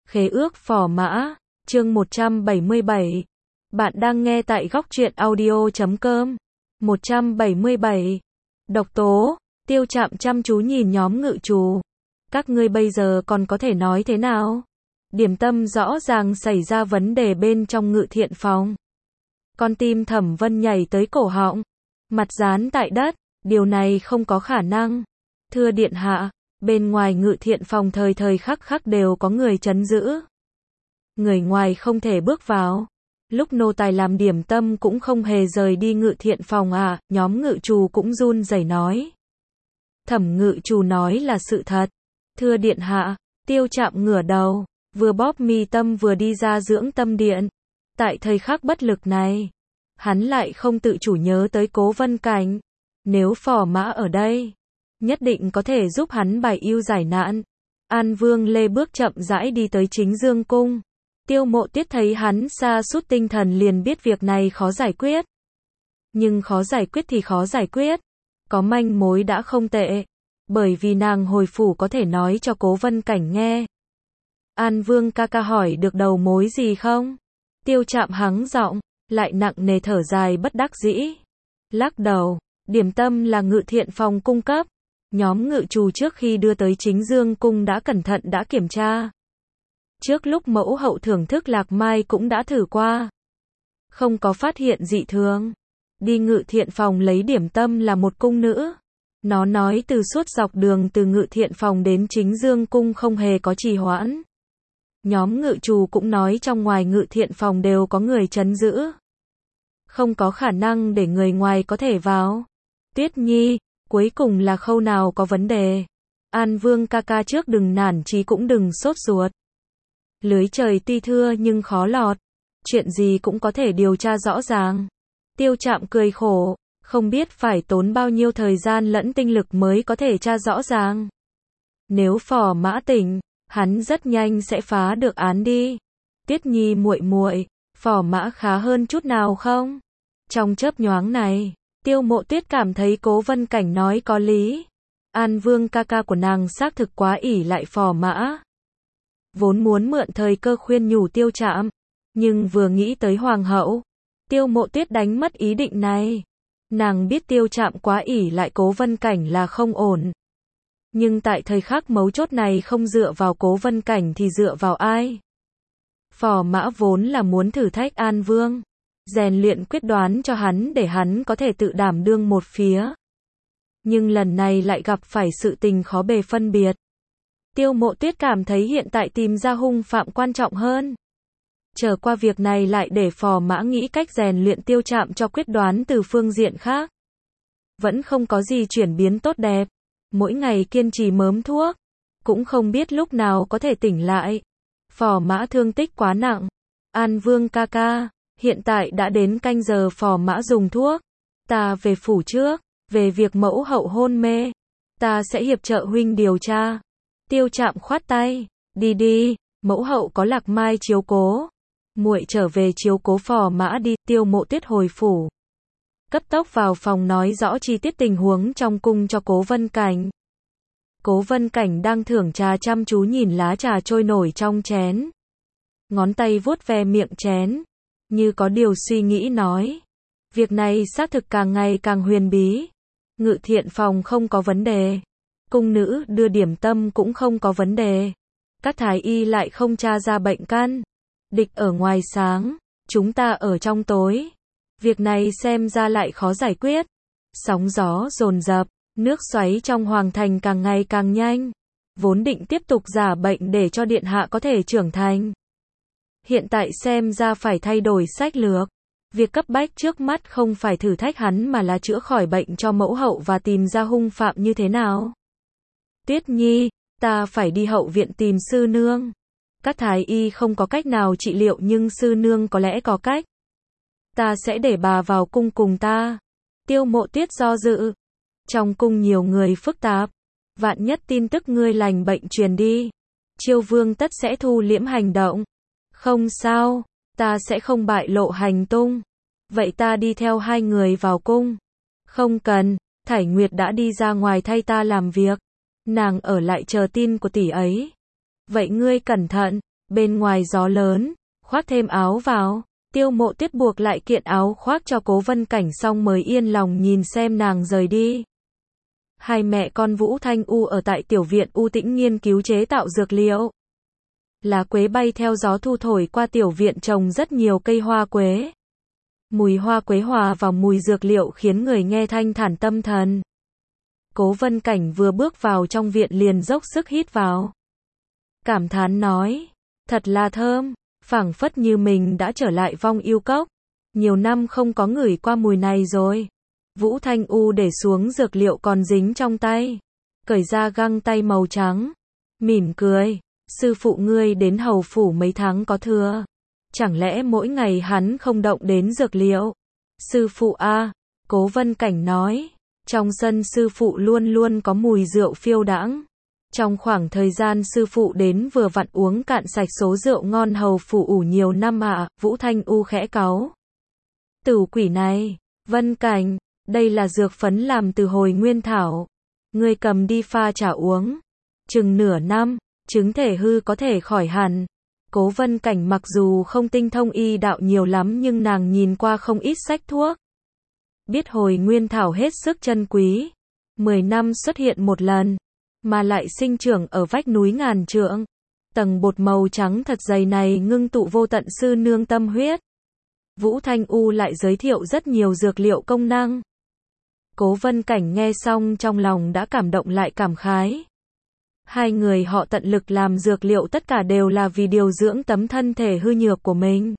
Khế ước phò mã, chương 177. Bạn đang nghe tại góc truyện audio.com. 177. Độc tố, Tiêu Trạm chăm chú nhìn nhóm ngự trù. Các ngươi bây giờ còn có thể nói thế nào? Điểm tâm rõ ràng xảy ra vấn đề bên trong ngự thiện phòng. Con tim Thẩm Vân nhảy tới cổ họng, mặt dán tại đất, điều này không có khả năng. Thưa điện hạ, bên ngoài ngự thiện phòng thời thời khắc khắc đều có người trấn giữ. Người ngoài không thể bước vào. Lúc nô tài làm điểm tâm cũng không hề rời đi ngự thiện phòng à, nhóm ngự trù cũng run rẩy nói. Thẩm ngự trù nói là sự thật. Thưa điện hạ, Tiêu Trạm ngửa đầu, vừa bóp mi tâm vừa đi ra dưỡng tâm điện. Tại thời khắc bất lực này, hắn lại không tự chủ nhớ tới Cố Vân Cảnh. Nếu phò mã ở đây, nhất định có thể giúp hắn bài ưu giải nạn. An Vương Lê bước chậm rãi đi tới Chính Dương Cung. Tiêu Mộ Tiết thấy hắn sa sút tinh thần liền biết việc này khó giải quyết. Nhưng khó giải quyết thì khó giải quyết. Có manh mối đã không tệ. Bởi vì nàng hồi phủ có thể nói cho Cố Vân Cảnh nghe. An Vương ca ca hỏi được đầu mối gì không? Tiêu Trạm hắng giọng, lại nặng nề thở dài bất đắc dĩ. Lắc đầu, điểm tâm là ngự thiện phòng cung cấp. Nhóm ngự trù trước khi đưa tới Chính Dương Cung đã cẩn thận đã kiểm tra. Trước lúc mẫu hậu thưởng thức lạc mai cũng đã thử qua. Không có phát hiện dị thường. Đi ngự thiện phòng lấy điểm tâm là một cung nữ. Nó nói từ suốt dọc đường từ ngự thiện phòng đến Chính Dương Cung không hề có trì hoãn. Nhóm ngự trù cũng nói trong ngoài ngự thiện phòng đều có người trấn giữ. Không có khả năng để người ngoài có thể vào. Tuyết Nhi, cuối cùng là khâu nào có vấn đề? An Vương ca ca trước đừng nản chí cũng đừng sốt ruột. Lưới trời tuy thưa nhưng khó lọt. Chuyện gì cũng có thể điều tra rõ ràng. Tiêu Trạm cười khổ, không biết phải tốn bao nhiêu thời gian lẫn tinh lực mới có thể tra rõ ràng. Nếu phò mã tỉnh, hắn rất nhanh sẽ phá được án đi. Tiết Nhi muội muội, phò mã khá hơn chút nào không? Trong chớp nhoáng này, Tiêu Mộ Tuyết cảm thấy Cố Vân Cảnh nói có lý. An Vương ca ca của nàng xác thực quá ỷ lại phò mã. Vốn muốn mượn thời cơ khuyên nhủ Tiêu Trạm, nhưng vừa nghĩ tới hoàng hậu, Tiêu Mộ Tuyết đánh mất ý định này. Nàng biết Tiêu Trạm quá ỷ lại Cố Vân Cảnh là không ổn. Nhưng tại thời khắc mấu chốt này không dựa vào Cố Vân Cảnh thì dựa vào ai? Phò mã vốn là muốn thử thách An Vương, rèn luyện quyết đoán cho hắn để hắn có thể tự đảm đương một phía. Nhưng lần này lại gặp phải sự tình khó bề phân biệt. Tiêu Mộ Tuyết cảm thấy hiện tại tìm ra hung phạm quan trọng hơn. Trở qua việc này lại để phò mã nghĩ cách rèn luyện Tiêu Trạm cho quyết đoán từ phương diện khác. Vẫn không có gì chuyển biến tốt đẹp. Mỗi ngày kiên trì mớm thuốc, cũng không biết lúc nào có thể tỉnh lại. Phò mã thương tích quá nặng. An Vương ca ca, hiện tại đã đến canh giờ phò mã dùng thuốc. Ta về phủ trước, về việc mẫu hậu hôn mê. Ta sẽ hiệp trợ huynh điều tra. Tiêu Trạm khoát tay, đi đi, mẫu hậu có lạc mai chiếu cố. Muội trở về chiếu cố phò mã đi. Tiêu Mộ Tuyết hồi phủ. Cấp tốc vào phòng nói rõ chi tiết tình huống trong cung cho Cố Vân Cảnh. Cố Vân Cảnh đang thưởng trà chăm chú nhìn lá trà trôi nổi trong chén. Ngón tay vuốt ve miệng chén, như có điều suy nghĩ nói. Việc này xác thực càng ngày càng huyền bí. Ngự thiện phòng không có vấn đề. Cung nữ đưa điểm tâm cũng không có vấn đề. Các thái y lại không tra ra bệnh căn. Địch ở ngoài sáng, chúng ta ở trong tối. Việc này xem ra lại khó giải quyết. Sóng gió dồn dập, nước xoáy trong hoàng thành càng ngày càng nhanh. Vốn định tiếp tục giả bệnh để cho điện hạ có thể trưởng thành. Hiện tại xem ra phải thay đổi sách lược. Việc cấp bách trước mắt không phải thử thách hắn mà là chữa khỏi bệnh cho mẫu hậu và tìm ra hung phạm như thế nào. Tuyết Nhi, ta phải đi hậu viện tìm sư nương. Các thái y không có cách nào trị liệu nhưng sư nương có lẽ có cách. Ta sẽ để bà vào cung cùng ta. Tiêu Mộ Tuyết do dự. Trong cung nhiều người phức tạp. Vạn nhất tin tức ngươi lành bệnh truyền đi. Chiêu Vương tất sẽ thu liễm hành động. Không sao, ta sẽ không bại lộ hành tung. Vậy ta đi theo hai người vào cung. Không cần, Thải Nguyệt đã đi ra ngoài thay ta làm việc. Nàng ở lại chờ tin của tỷ ấy. Vậy ngươi cẩn thận. Bên ngoài gió lớn, khoác thêm áo vào. Tiêu Mộ Tuyết buộc lại kiện áo khoác cho Cố Vân Cảnh xong mới yên lòng nhìn xem nàng rời đi. Hai mẹ con Vũ Thanh U ở tại tiểu viện U Tĩnh nghiên cứu chế tạo dược liệu. Lá quế bay theo gió thu thổi qua tiểu viện trồng rất nhiều cây hoa quế. Mùi hoa quế hòa vào mùi dược liệu khiến người nghe thanh thản tâm thần. Cố Vân Cảnh vừa bước vào trong viện liền dốc sức hít vào. Cảm thán nói, thật là thơm, phảng phất như mình đã trở lại Vong Yêu Cốc. Nhiều năm không có ngửi qua mùi này rồi. Vũ Thanh U để xuống dược liệu còn dính trong tay, cởi ra găng tay màu trắng, mỉm cười, sư phụ ngươi đến hầu phủ mấy tháng có thừa. Chẳng lẽ mỗi ngày hắn không động đến dược liệu? Sư phụ a, Cố Vân Cảnh nói, trong sân sư phụ luôn luôn có mùi rượu phiêu đãng. Trong khoảng thời gian sư phụ đến vừa vặn uống cạn sạch số rượu ngon hầu phủ ủ nhiều năm ạ. Vũ Thanh U khẽ cáu. Tử quỷ này, Vân Cảnh, đây là dược phấn làm từ hồi nguyên thảo. Ngươi cầm đi pha trà uống. Chừng nửa năm, chứng thể hư có thể khỏi hẳn. Cố Vân Cảnh mặc dù không tinh thông y đạo nhiều lắm nhưng nàng nhìn qua không ít sách thuốc. Biết hồi nguyên thảo hết sức chân quý. 10 năm xuất hiện một lần, mà lại sinh trưởng ở vách núi ngàn trượng. Tầng bột màu trắng thật dày này ngưng tụ vô tận sư nương tâm huyết. Vũ Thanh U lại giới thiệu rất nhiều dược liệu công năng. Cố Vân Cảnh nghe xong trong lòng đã cảm động lại cảm khái. Hai người họ tận lực làm dược liệu tất cả đều là vì điều dưỡng tấm thân thể hư nhược của mình.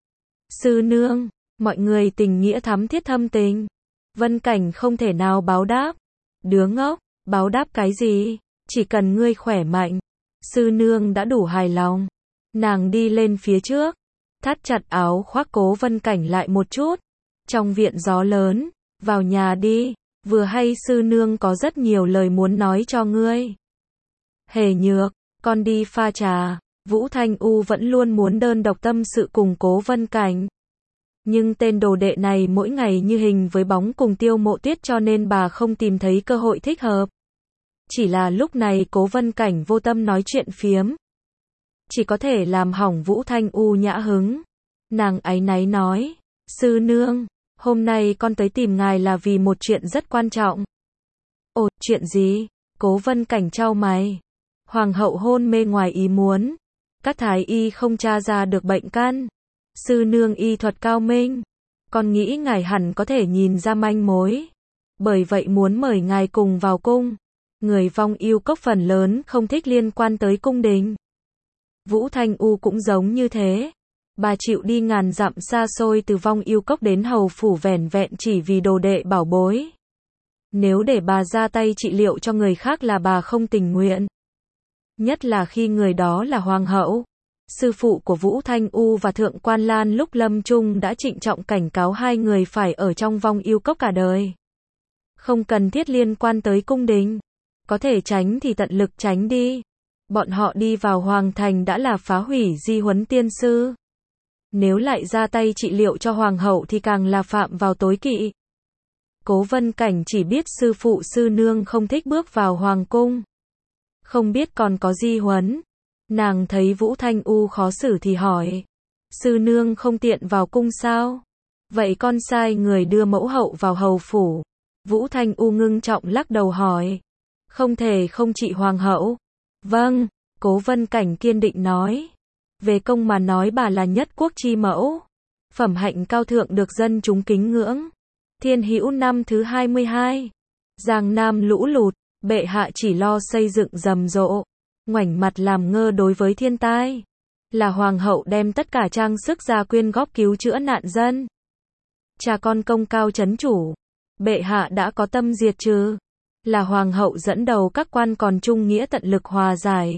Sư nương, mọi người tình nghĩa thắm thiết thâm tình. Vân Cảnh không thể nào báo đáp. Đứa ngốc, báo đáp cái gì? Chỉ cần ngươi khỏe mạnh. Sư nương đã đủ hài lòng. Nàng đi lên phía trước, thắt chặt áo khoác Cố Vân Cảnh lại một chút. Trong viện gió lớn, vào nhà đi, vừa hay sư nương có rất nhiều lời muốn nói cho ngươi. Hề Nhược, con đi pha trà. Vũ Thanh U vẫn luôn muốn đơn độc tâm sự cùng Cố Vân Cảnh. Nhưng tên đồ đệ này mỗi ngày như hình với bóng cùng Tiêu Mộ Tuyết cho nên bà không tìm thấy cơ hội thích hợp. Chỉ là lúc này Cố Vân Cảnh vô tâm nói chuyện phiếm. Chỉ có thể làm hỏng Vũ Thanh U nhã hứng. Nàng áy náy nói, sư nương, hôm nay con tới tìm ngài là vì một chuyện rất quan trọng. Ồ, chuyện gì? Cố Vân Cảnh chau mày. Hoàng hậu hôn mê ngoài ý muốn. Các thái y không tra ra được bệnh căn. Sư nương y thuật cao minh. Con nghĩ ngài hẳn có thể nhìn ra manh mối. Bởi vậy muốn mời ngài cùng vào cung. Người Vong Yêu Cốc phần lớn không thích liên quan tới cung đình. Vũ Thanh U cũng giống như thế. Bà chịu đi ngàn dặm xa xôi từ Vong Yêu Cốc đến hầu phủ vẻn vẹn chỉ vì đồ đệ bảo bối. Nếu để bà ra tay trị liệu cho người khác là bà không tình nguyện. Nhất là khi người đó là hoàng hậu. Sư phụ của Vũ Thanh U và Thượng Quan Lan lúc lâm chung đã trịnh trọng cảnh cáo hai người phải ở trong Vong Yêu Cốc cả đời. Không cần thiết liên quan tới cung đình. Có thể tránh thì tận lực tránh đi. Bọn họ đi vào hoàng thành đã là phá hủy di huấn tiên sư. Nếu lại ra tay trị liệu cho hoàng hậu thì càng là phạm vào tối kỵ. Cố Vân Cảnh chỉ biết sư phụ sư nương không thích bước vào hoàng cung. Không biết còn có di huấn. Nàng thấy Vũ Thanh U khó xử thì hỏi. Sư nương không tiện vào cung sao? Vậy con sai người đưa mẫu hậu vào hầu phủ. Vũ Thanh U ngưng trọng lắc đầu hỏi. Không thể không trị hoàng hậu. Vâng, Cố Vân Cảnh kiên định nói. Về công mà nói bà là nhất quốc chi mẫu. Phẩm hạnh cao thượng được dân chúng kính ngưỡng. Thiên Hữu năm thứ 22. Giang Nam lũ lụt, bệ hạ chỉ lo xây dựng rầm rộ. Ngoảnh mặt làm ngơ đối với thiên tai. Là hoàng hậu đem tất cả trang sức ra quyên góp cứu chữa nạn dân. Cha con công cao chấn chủ. Bệ hạ đã có tâm diệt trừ. Là hoàng hậu dẫn đầu các quan còn trung nghĩa tận lực hòa giải.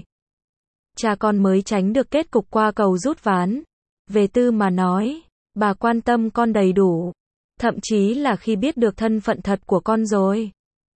Cha con mới tránh được kết cục qua cầu rút ván. Về tư mà nói, bà quan tâm con đầy đủ. Thậm chí là khi biết được thân phận thật của con rồi.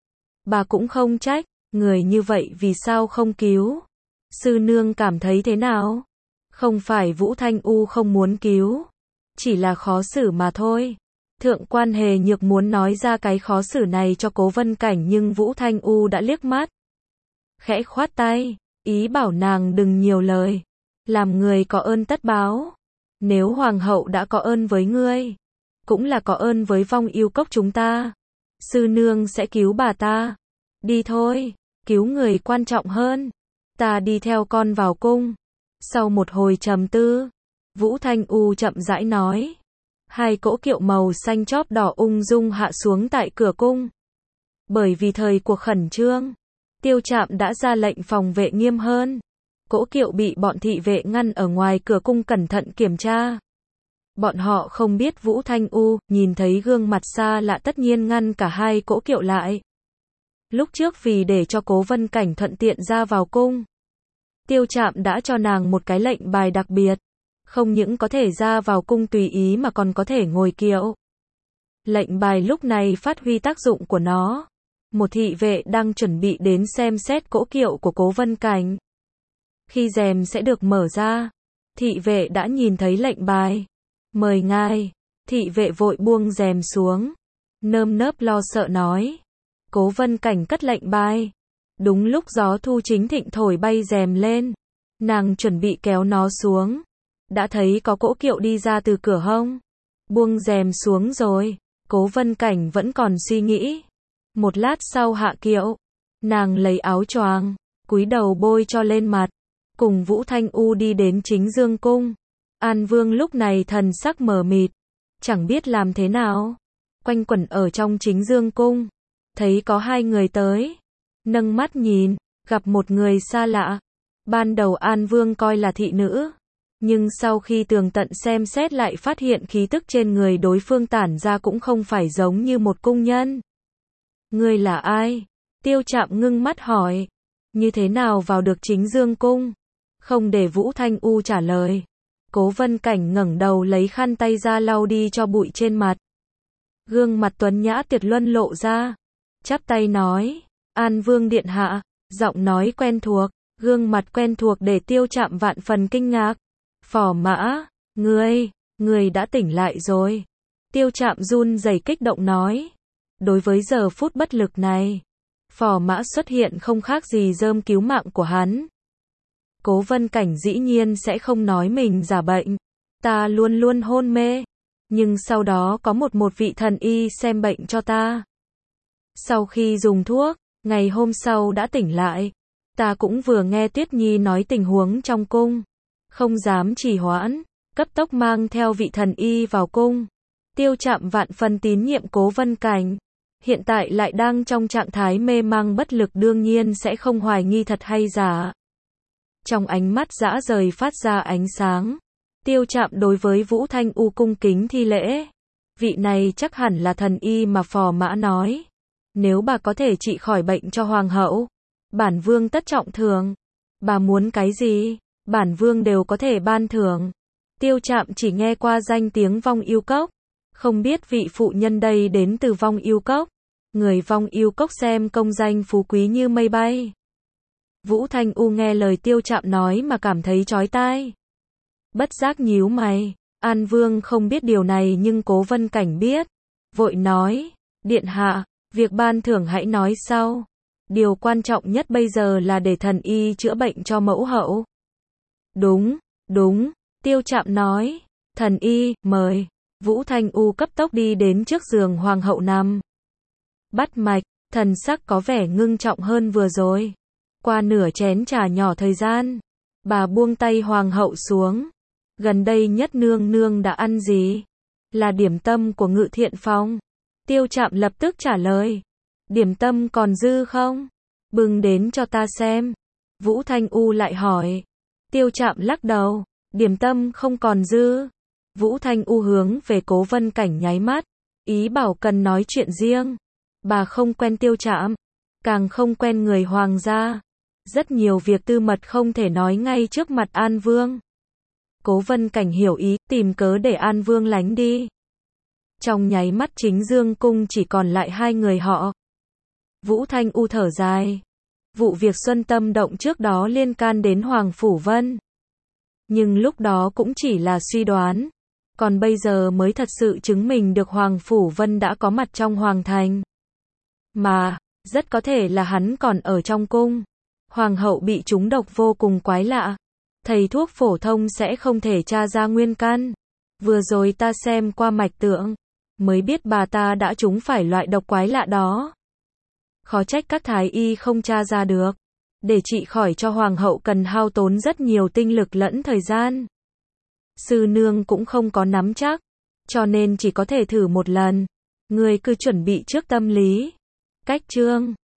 Bà cũng không trách, người như vậy vì sao không cứu. Sư nương cảm thấy thế nào? Không phải Vũ Thanh U không muốn cứu. Chỉ là khó xử mà thôi. Thượng quan Hề Nhược muốn nói ra cái khó xử này cho Cố Vân Cảnh nhưng Vũ Thanh U đã liếc mắt. Khẽ khoát tay, ý bảo nàng đừng nhiều lời. làm người có ơn tất báo. Nếu hoàng hậu đã có ơn với ngươi, cũng là có ơn với Vong Yêu Cốc chúng ta. Sư nương sẽ cứu bà ta. Đi thôi, cứu người quan trọng hơn. Ta đi theo con vào cung. Sau một hồi trầm tư, Vũ Thanh U chậm rãi nói. Hai cỗ kiệu màu xanh chóp đỏ ung dung hạ xuống tại cửa cung. Bởi vì thời cuộc khẩn trương, Tiêu Trạm đã ra lệnh phòng vệ nghiêm hơn. Cỗ kiệu bị bọn thị vệ ngăn ở ngoài cửa cung cẩn thận kiểm tra. Bọn họ không biết Vũ Thanh U, nhìn thấy gương mặt xa lạ tất nhiên ngăn cả hai cỗ kiệu lại. Lúc trước vì để cho Cố Vân Cảnh thuận tiện ra vào cung, Tiêu Trạm đã cho nàng một cái lệnh bài đặc biệt. Không những có thể ra vào cung tùy ý mà còn có thể ngồi kiệu. Lệnh bài lúc này phát huy tác dụng của nó. Một thị vệ đang chuẩn bị đến xem xét cỗ kiệu của Cố Vân Cảnh. Khi rèm sẽ được mở ra, thị vệ đã nhìn thấy lệnh bài. Mời ngài. Thị vệ vội buông rèm xuống, nơm nớp lo sợ nói. Cố Vân Cảnh cất lệnh bài. Đúng lúc gió thu chính thịnh thổi bay rèm lên, nàng chuẩn bị kéo nó xuống, đã thấy có cỗ kiệu đi ra từ cửa hông. Buông rèm xuống rồi, Cố Vân Cảnh vẫn còn suy nghĩ. Một lát sau hạ kiệu, nàng lấy áo choàng, cúi đầu bôi cho lên mặt, cùng Vũ Thanh U đi đến Chính Dương cung. An Vương lúc này thần sắc mờ mịt, chẳng biết làm thế nào. Quanh quẩn ở trong Chính Dương cung, thấy có hai người tới, nâng mắt nhìn, gặp một người xa lạ. Ban đầu An Vương coi là thị nữ, nhưng sau khi tường tận xem xét lại phát hiện khí tức trên người đối phương tản ra cũng không phải giống như một cung nhân. Ngươi là ai? Tiêu Trạm ngưng mắt hỏi. Như thế nào vào được Chính Dương cung? Không để Vũ Thanh U trả lời, Cố Vân Cảnh ngẩng đầu lấy khăn tay ra lau đi cho bụi trên mặt. Gương mặt tuấn nhã tuyệt luân lộ ra, chắp tay nói. An Vương điện hạ. Giọng nói quen thuộc, gương mặt quen thuộc để Tiêu Trạm vạn phần kinh ngạc. Phò Mã, ngươi đã tỉnh lại rồi. Tiêu Trạm run rẩy kích động nói. Đối với giờ phút bất lực này, Phò Mã xuất hiện không khác gì rơm cứu mạng của hắn. Cố Vân Cảnh dĩ nhiên sẽ không nói mình giả bệnh. Ta luôn luôn hôn mê, nhưng sau đó có một vị thần y xem bệnh cho ta. Sau khi dùng thuốc, ngày hôm sau đã tỉnh lại. Ta cũng vừa nghe Tuyết Nhi nói tình huống trong cung, không dám trì hoãn, cấp tốc mang theo vị thần y vào cung. Tiêu Trạm vạn phần tín nhiệm Cố Vân Cảnh, hiện tại lại đang trong trạng thái mê mang bất lực đương nhiên sẽ không hoài nghi thật hay giả. Trong ánh mắt dã rời phát ra ánh sáng, Tiêu Trạm đối với Vũ Thanh U cung kính thi lễ. Vị này chắc hẳn là thần y mà Phò Mã nói. Nếu bà có thể trị khỏi bệnh cho hoàng hậu, bản vương tất trọng thưởng. Bà muốn cái gì, bản vương đều có thể ban thưởng. Tiêu Trạm chỉ nghe qua danh tiếng Vong Yêu Cốc, không biết vị phụ nhân đây đến từ Vong Yêu Cốc. Người Vong Yêu Cốc xem công danh phú quý như mây bay. Vũ Thanh U nghe lời Tiêu Trạm nói mà cảm thấy chói tai. Bất giác nhíu mày. An Vương không biết điều này nhưng Cố Vân Cảnh biết. Vội nói, điện hạ, việc ban thưởng hãy nói sau. Điều quan trọng nhất bây giờ là để thần y chữa bệnh cho mẫu hậu. Đúng, Tiêu Trạm nói. Thần y, mời. Vũ Thanh U cấp tốc đi đến trước giường hoàng hậu nằm. Bắt mạch, thần sắc có vẻ ngưng trọng hơn vừa rồi. Qua nửa chén trà nhỏ thời gian, bà buông tay hoàng hậu xuống. Gần đây nhất nương nương đã ăn gì? Là điểm tâm của Ngự Thiện Phòng. Tiêu Trạm lập tức trả lời. Điểm tâm còn dư không? Bưng đến cho ta xem. Vũ Thanh U lại hỏi. Tiêu Trạm lắc đầu. Điểm tâm không còn dư. Vũ Thanh U hướng về Cố Vân Cảnh nháy mắt, ý bảo cần nói chuyện riêng. Bà không quen Tiêu Trạm, càng không quen người hoàng gia. Rất nhiều việc tư mật không thể nói ngay trước mặt An Vương. Cố Vân Cảnh hiểu ý, tìm cớ để An Vương lánh đi. Trong nháy mắt Chính Dương cung chỉ còn lại hai người họ. Vũ Thanh U thở dài. Vụ việc Xuân Tâm Động trước đó liên can đến Hoàng Phủ Vân. Nhưng lúc đó cũng chỉ là suy đoán. Còn bây giờ mới thật sự chứng minh được Hoàng Phủ Vân đã có mặt trong Hoàng Thành. Mà, rất có thể là hắn còn ở trong cung. Hoàng hậu bị trúng độc vô cùng quái lạ. thầy thuốc phổ thông sẽ không thể tra ra nguyên căn. Vừa rồi ta xem qua mạch tượng, mới biết bà ta đã trúng phải loại độc quái lạ đó. Khó trách các thái y không tra ra được. Để trị khỏi cho hoàng hậu cần hao tốn rất nhiều tinh lực lẫn thời gian. Sư nương cũng không có nắm chắc, cho nên chỉ có thể thử một lần. Ngươi cứ chuẩn bị trước tâm lý. Cách chương